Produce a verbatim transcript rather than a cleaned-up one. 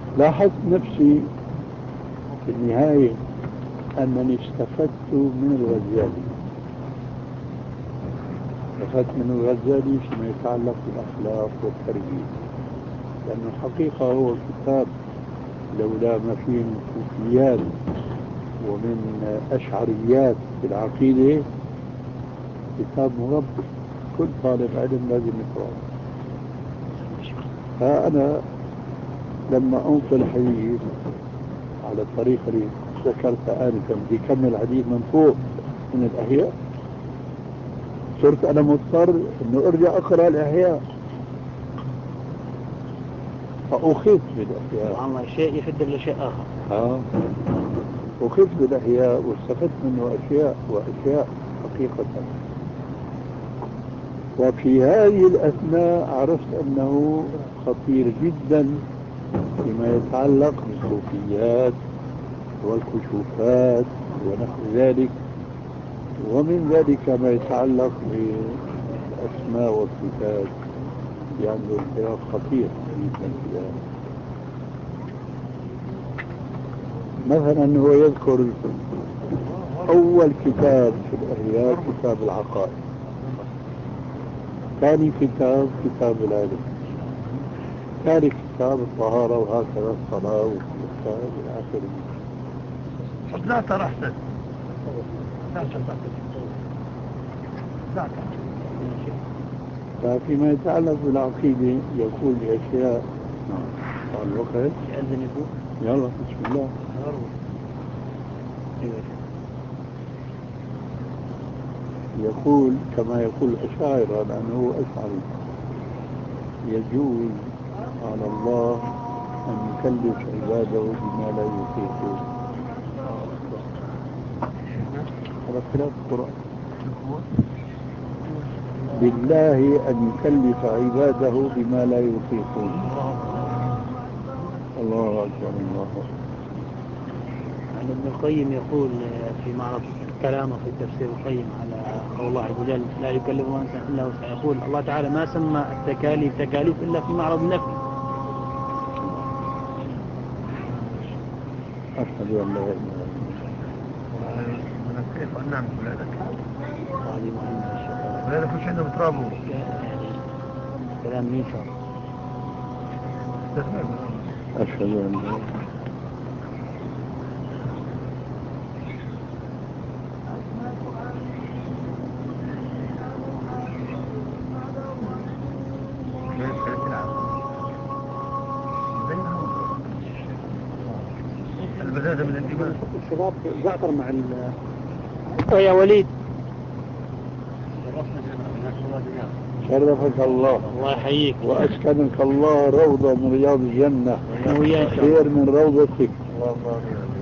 لاحظت نفسي في النهاية أنني استفدت من الغزالي، استفدت من الغزالي فيما يتعلق بالأخلاق والتربية، لأن الحقيقة هو كتاب لولا ما فيه من صوفيات ومن أشعريات في العقيدة كتاب مربي، كل طالب علم لازم يقرأه. فأنا لما أنقل الحديث على الطريقة اللي ذكرت آنفا بيكمل الحديث من فوق من الأحياء، صرت أنا مضطر إنه أرجع أقرأ الأحياء، فأخذت بالأحياء. سبحان الله، شيء يفد لشيء آخر. آه أخذت بالأحياء واستفدت منه أشياء وأشياء حقيقة. وفي هذه الأثناء عرفت أنه خطير جدا فيما يتعلق بالصوفيات والكشوفات ونحو ذلك، ومن ذلك ما يتعلق بالأسماء والصفات، يعني انحراف خطير جدا فيها. مثلا هو يذكر أول كتاب في الأحياء كتاب العقائد، ثاني كتاب كتاب العلم، ثالث كتاب الطهارة، وهكذا الصلاة والصلاة إلى آخره. لا ترى أحسن، لا ترى لا ترى. ففيما يتعلق بالعقيدة يقول بأشياء. طال الوقت يأذن يقول يلا بسم الله. يقول كما يقول الأشاعرة لأنه هو أشعري، يجوز على الله أن يكلف عباده بما لا يطيقون. هذا خلاف القرآن. بالله أن يكلف عباده بما لا يطيقون. الله أكبر الله أكبر. ابن القيم يقول في معرض كلامه في تفسير القيم على قول الله عز وجل لا يكلف نفسا إلا وسعها، يقول الله تعالى ما سمى التكاليف تكاليف إلا في معرض النفي. أشهد أن لا إله إلا الله. من كيف أن نعمل ولادك؟ هذه مهمة الشيخ. ولادك وش عندهم ترابوا؟ كلام مين شاء أشهد أن لا إله. البزازة من الإيمان. الشباب زعتر مع ال يا وليد. شرفك الله. الله يحييك. وأسكنك الله روضة من رياض الجنة، وياك. خير من روضتك. الله الله